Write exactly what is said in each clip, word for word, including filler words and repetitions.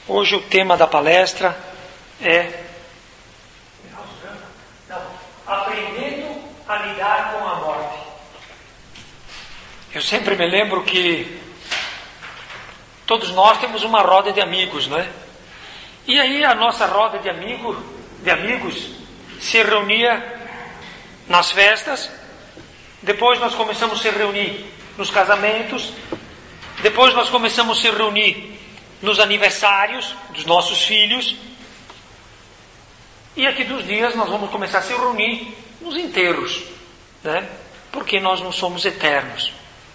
Hoje o tema da palestra é aprendendo a lidar com a morte. Eu sempre me lembro que todos nós temos uma roda de amigos, não é? E aí a nossa roda de, amigo, de amigos se reunia nas festas, depois nós começamos a se reunir nos casamentos, depois nós começamos a se reunir nos aniversários dos nossos filhos, e aqui dos dias nós vamos começar a se reunir nos enterros, né? Porque nós não somos eternos.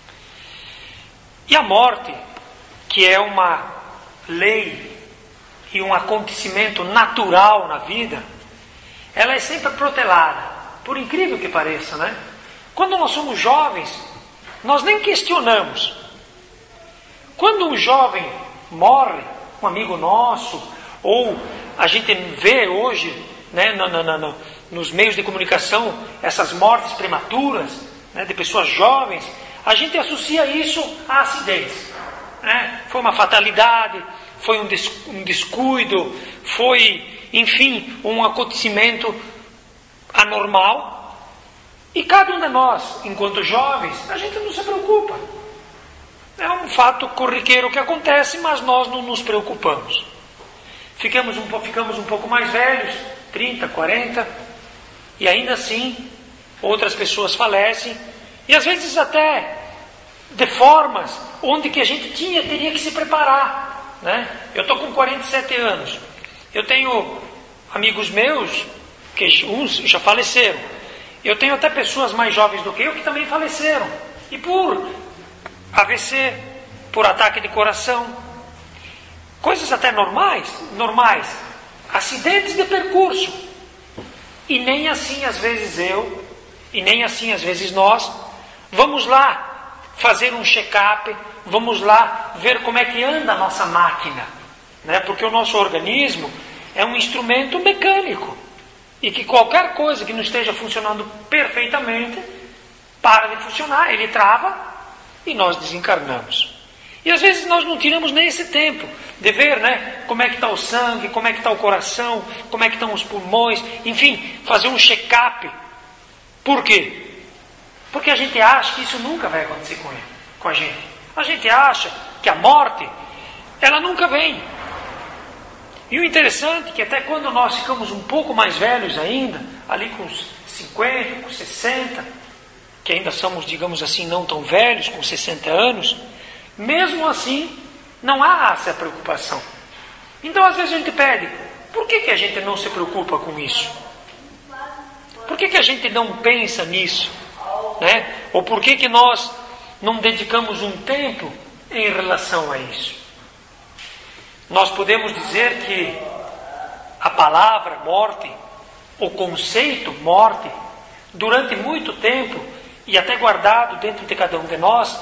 E a morte, que é uma lei e um acontecimento natural na vida, ela é sempre protelada, por incrível que pareça, né? Quando nós somos jovens, nós nem questionamos. Quando um jovem morre, um amigo nosso, ou a gente vê hoje, né, no, no, no, nos meios de comunicação, essas mortes prematuras, né, de pessoas jovens, a gente associa isso a acidentes. Né? Foi uma fatalidade, foi um, des, um descuido, foi, enfim, um acontecimento anormal. E cada um de nós, enquanto jovens, a gente não se preocupa. É um fato corriqueiro que acontece, mas nós não nos preocupamos. Ficamos um, ficamos um pouco mais velhos, trinta, quarenta, e ainda assim outras pessoas falecem, e às vezes até de formas onde que a gente tinha, teria que se preparar. Né? Eu estou com quarenta e sete anos, eu tenho amigos meus, que uns já faleceram, eu tenho até pessoas mais jovens do que eu que também faleceram, e por A V C, por ataque de coração, coisas até normais, normais, acidentes de percurso. E nem assim às vezes eu, e nem assim às vezes nós, vamos lá fazer um check-up, vamos lá ver como é que anda a nossa máquina, né? Porque o nosso organismo é um instrumento mecânico, e que qualquer coisa que não esteja funcionando perfeitamente, para de funcionar, ele trava, e nós desencarnamos. E às vezes nós não tiramos nem esse tempo de ver, né, como é que está o sangue, como é que está o coração, como é que estão os pulmões, enfim, fazer um check-up. Por quê? Porque a gente acha que isso nunca vai acontecer com ele, com a gente. A gente acha que a morte, ela nunca vem. E o interessante é que até quando nós ficamos um pouco mais velhos ainda, ali com uns cinquenta, com sessenta, que ainda somos, digamos assim, não tão velhos, com sessenta anos, mesmo assim, não há essa preocupação. Então, às vezes a gente pede, por que, que a gente não se preocupa com isso? Por que, que a gente não pensa nisso? Né? Ou por que, que nós não dedicamos um tempo em relação a isso? Nós podemos dizer que a palavra morte, o conceito morte, durante muito tempo, e até guardado dentro de cada um de nós,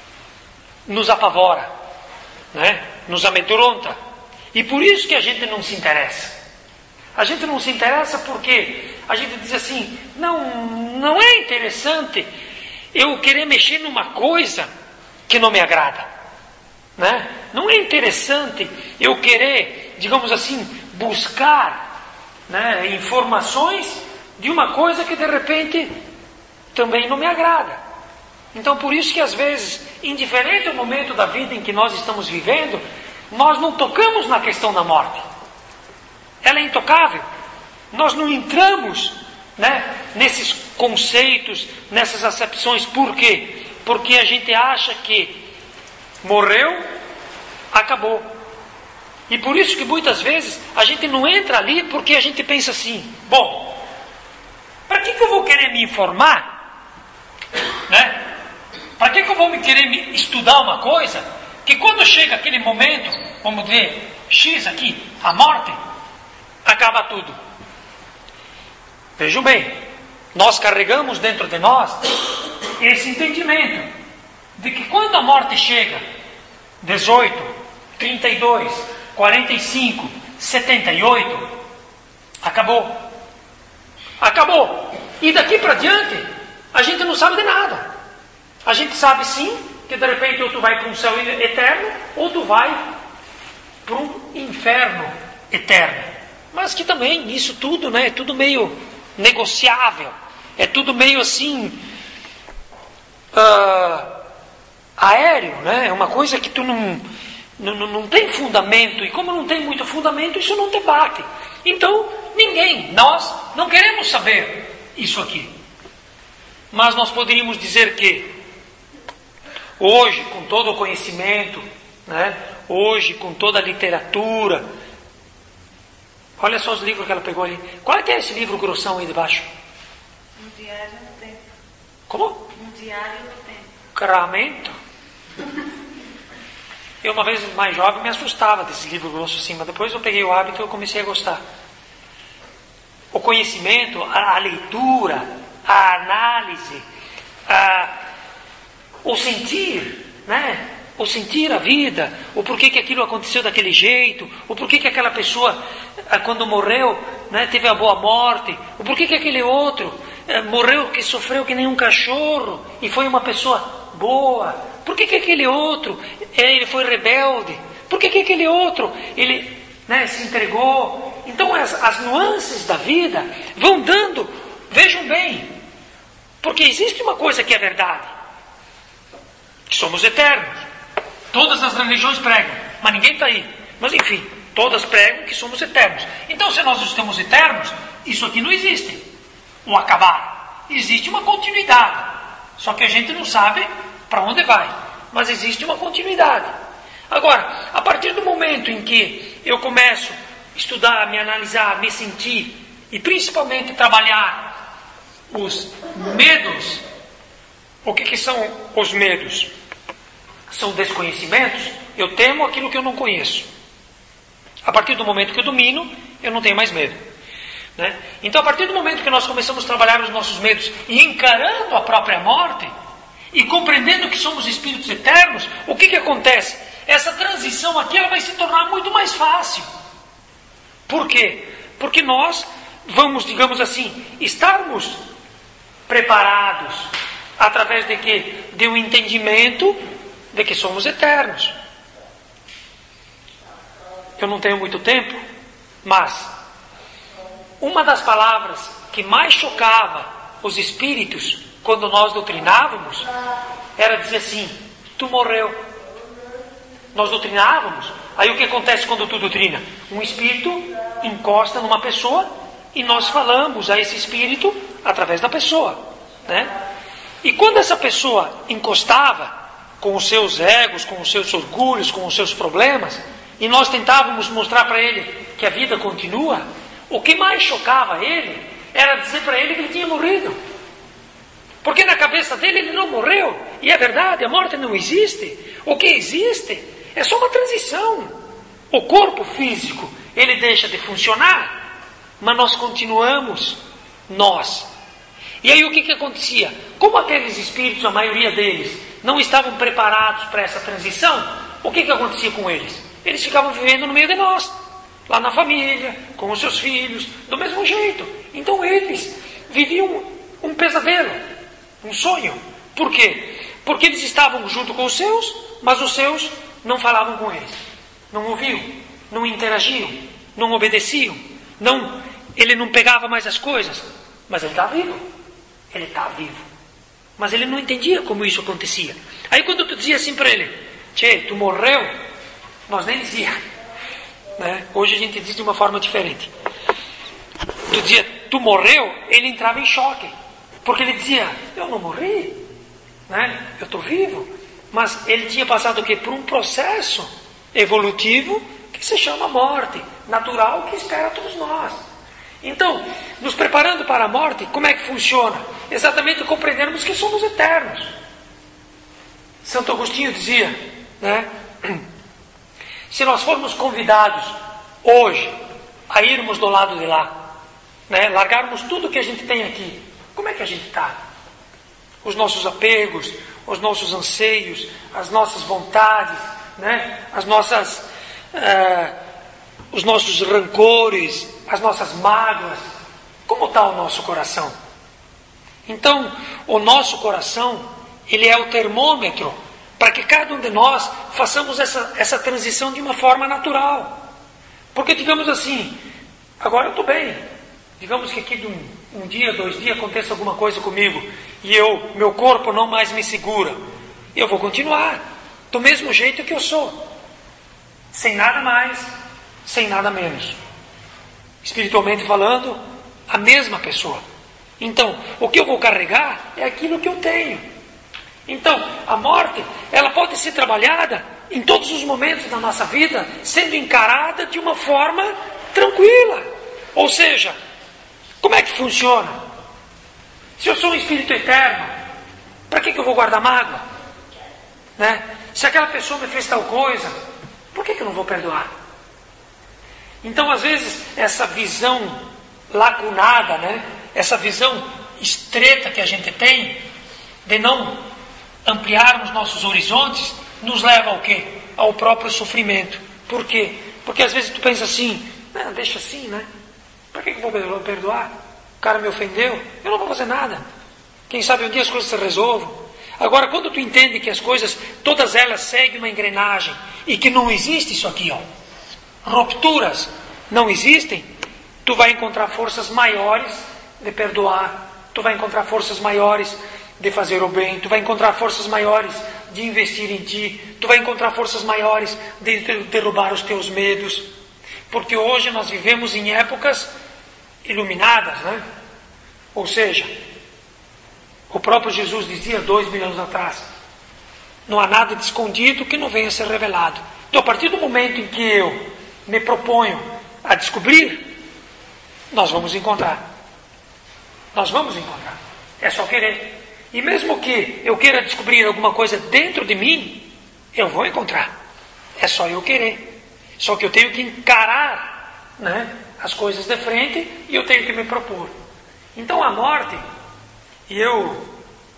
nos apavora, né? Nos amedronta. E por isso que a gente não se interessa. A gente não se interessa porque a gente diz assim, não, não é interessante eu querer mexer numa coisa que não me agrada. Né? Não é interessante eu querer, digamos assim, buscar, né, informações de uma coisa que de repente também não me agrada. Então por isso que às vezes, indiferente do momento da vida em que nós estamos vivendo, nós não tocamos na questão da morte. Ela é intocável. Nós não entramos, né, nesses conceitos, nessas acepções. Por quê? Porque a gente acha que morreu, acabou. E por isso que muitas vezes a gente não entra ali porque a gente pensa assim, bom, para que, que eu vou querer me informar? Né? Para que, que eu vou me querer me estudar uma coisa que quando chega aquele momento, vamos ver, X aqui, a morte, acaba tudo. Vejam bem, nós carregamos dentro de nós esse entendimento de que quando a morte chega, dezoito, trinta e dois, quarenta e cinco, setenta e oito, acabou. Acabou. E daqui para diante, a gente não sabe de nada. A gente sabe sim que de repente ou tu vai para um céu eterno, ou tu vai para um inferno eterno. Mas que também, isso tudo, né, é tudo meio negociável. É tudo meio assim... Uh, aéreo, né? É uma coisa que tu não, não, não tem fundamento. E como não tem muito fundamento, isso não te bate. Então, ninguém, nós não queremos saber isso aqui. Mas nós poderíamos dizer que hoje, com todo o conhecimento, né? Hoje, com toda a literatura, olha só os livros que ela pegou ali. Qual é que é esse livro grossão aí debaixo? Um diário no tempo. Como? Um diário no tempo. Cramento? Eu, uma vez mais jovem, me assustava desse livro grosso assim, mas depois eu peguei o hábito e eu comecei a gostar. O conhecimento, a, a leitura, a análise, a, o sentir, né? O sentir a vida, o porquê que aquilo aconteceu daquele jeito, o porquê que aquela pessoa, quando morreu, né, teve a boa morte, o porquê que aquele outro eh, morreu, que sofreu que nem um cachorro e foi uma pessoa boa, porquê que aquele outro eh, ele foi rebelde, porquê que aquele outro ele, né, se entregou. Então as, as nuances da vida vão dando, vejam bem, porque existe uma coisa que é verdade, que somos eternos. Todas as religiões pregam, mas ninguém está aí. Mas enfim, todas pregam que somos eternos. Então, se nós estamos eternos, isso aqui não existe. O acabar. Existe uma continuidade. Só que a gente não sabe para onde vai. Mas existe uma continuidade. Agora, a partir do momento em que eu começo a estudar, me analisar, me sentir, e principalmente trabalhar os medos, o que, que são os medos? São desconhecimentos. Eu temo aquilo que eu não conheço. A partir do momento que eu domino, eu não tenho mais medo, né? Então, a partir do momento que nós começamos a trabalhar os nossos medos e encarando a própria morte e compreendendo que somos espíritos eternos, o que, que acontece? Essa transição aqui ela vai se tornar muito mais fácil. Por quê? Porque nós vamos, digamos assim, estarmos preparados através de quê? De um entendimento de que somos eternos. Eu não tenho muito tempo, mas uma das palavras que mais chocava os espíritos quando nós doutrinávamos era dizer assim: tu morreu. Nós doutrinávamos. Aí o que acontece quando tu doutrina? Um espírito encosta numa pessoa e nós falamos a esse espírito através da pessoa, né? E quando essa pessoa encostava com os seus egos, com os seus orgulhos, com os seus problemas, e nós tentávamos mostrar para ele que a vida continua, o que mais chocava ele era dizer para ele que ele tinha morrido. Porque na cabeça dele ele não morreu. E é verdade, a morte não existe. O que existe é só uma transição. O corpo físico, ele deixa de funcionar, mas nós continuamos, nós. E aí o que, que acontecia? Como aqueles espíritos, a maioria deles, não estavam preparados para essa transição, o que, que acontecia com eles? Eles ficavam vivendo no meio de nós, lá na família, com os seus filhos, do mesmo jeito. Então eles viviam um pesadelo, um sonho. Por quê? Porque eles estavam junto com os seus, mas os seus não falavam com eles, não ouviam, não interagiam, não obedeciam, não, ele não pegava mais as coisas, mas ele está vivo, ele está vivo. Mas ele não entendia como isso acontecia. Aí quando tu dizia assim para ele: tchê, tu morreu? Nós nem dizia, né? Hoje a gente diz de uma forma diferente. Tu dizia, tu morreu? Ele entrava em choque. Porque ele dizia, eu não morri, né? Eu estou vivo. Mas ele tinha passado o quê? Por um processo evolutivo que se chama morte, natural, que espera todos nós. Então, nos preparando para a morte, como é que funciona? Exatamente compreendermos que somos eternos. Santo Agostinho dizia, né? Se nós formos convidados hoje a irmos do lado de lá, né? Largarmos tudo que a gente tem aqui, como é que a gente está? Os nossos apegos, os nossos anseios, as nossas vontades, né? As nossas, uh, os nossos rancores, as nossas mágoas. Como está o nosso coração? Então, o nosso coração, ele é o termômetro para que cada um de nós façamos essa, essa transição de uma forma natural. Porque digamos assim, agora eu estou bem, digamos que aqui de um, um dia, dois dias aconteça alguma coisa comigo e eu, meu corpo não mais me segura, eu vou continuar do mesmo jeito que eu sou, sem nada mais, sem nada menos, espiritualmente falando, a mesma pessoa. Então, o que eu vou carregar é aquilo que eu tenho. Então, a morte, ela pode ser trabalhada em todos os momentos da nossa vida, sendo encarada de uma forma tranquila. Ou seja, como é que funciona? Se eu sou um espírito eterno, para que, que eu vou guardar mágoa? Né? Se aquela pessoa me fez tal coisa, por que, que eu não vou perdoar? Então, às vezes, essa visão lacunada, né? Essa visão estreita que a gente tem, de não ampliarmos nossos horizontes, nos leva ao quê? Ao próprio sofrimento. Por quê? Porque às vezes tu pensa assim, não, deixa assim, né? Para que, que eu vou perdoar? O cara me ofendeu, eu não vou fazer nada. Quem sabe um dia as coisas se resolvam. Agora, quando tu entende que as coisas, todas elas seguem uma engrenagem, e que não existe isso aqui, ó, rupturas não existem, tu vai encontrar forças maiores de perdoar, tu vai encontrar forças maiores de fazer o bem, tu vai encontrar forças maiores de investir em ti, tu vai encontrar forças maiores de derrubar os teus medos, porque hoje nós vivemos em épocas iluminadas, né? Ou seja, o próprio Jesus dizia dois mil anos atrás, não há nada de escondido que não venha a ser revelado. Então, a partir do momento em que eu me proponho a descobrir, nós vamos encontrar. Nós vamos encontrar. É só querer. E mesmo que eu queira descobrir alguma coisa dentro de mim, eu vou encontrar. É só eu querer. Só que eu tenho que encarar, né, as coisas de frente e eu tenho que me propor. Então a morte, e eu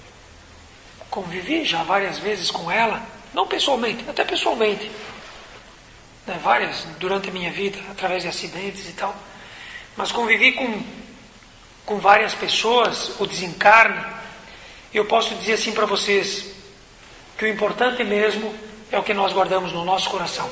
convivi já várias vezes com ela, não pessoalmente, até pessoalmente, né, várias durante a minha vida, através de acidentes e tal, mas convivi com, com várias pessoas, o desencarne. Eu posso dizer assim para vocês, que o importante mesmo é o que nós guardamos no nosso coração.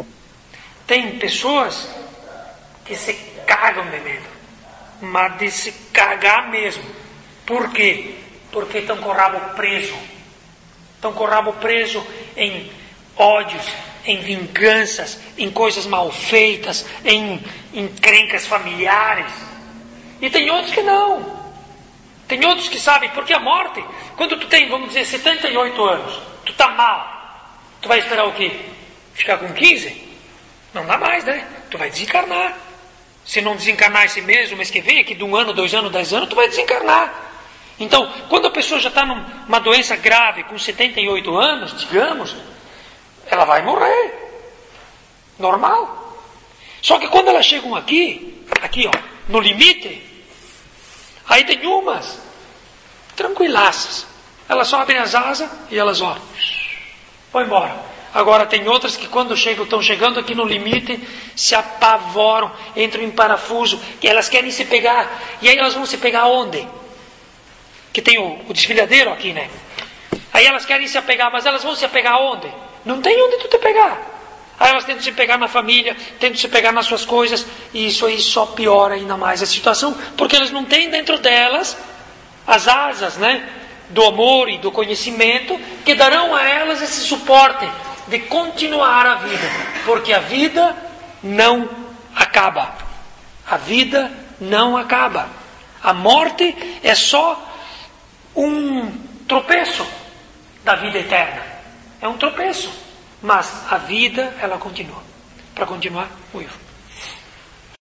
Tem pessoas que se cagam de medo, mas de se cagar mesmo. Por quê? Porque estão com o rabo preso. Estão com o rabo preso em ódios, em vinganças, em coisas mal feitas, em encrencas familiares. E tem outros que não. Tem outros que sabem, porque a morte, quando tu tem, vamos dizer, setenta e oito anos, tu está mal, tu vai esperar o quê? Ficar com quinze? Não dá mais, né? Tu vai desencarnar. Se não desencarnar esse mês, o mês que vem, aqui de um ano, dois anos, dez anos, tu vai desencarnar. Então, quando a pessoa já está numa doença grave, com setenta e oito anos, digamos, ela vai morrer. Normal. Só que quando elas chegam aqui, aqui ó, no limite, aí tem umas tranquilaças. Elas só abrem as asas e elas, ó, vão embora. Agora tem outras que quando chegam, estão chegando aqui no limite, se apavoram, entram em parafuso, que elas querem se pegar. E aí elas vão se pegar onde? Que tem o, o desfilhadeiro aqui, né? Aí elas querem se apegar, mas elas vão se apegar onde? Não tem onde tu te pegar. Aí elas tentam se pegar na família, tentam se pegar nas suas coisas, e isso aí só piora ainda mais a situação, porque elas não têm dentro delas as asas, né, do amor e do conhecimento, que darão a elas esse suporte de continuar a vida, porque a vida não acaba. A vida não acaba. A morte é só um tropeço da vida eterna. É um tropeço. Mas a vida, ela continua. Para continuar, o Ivo.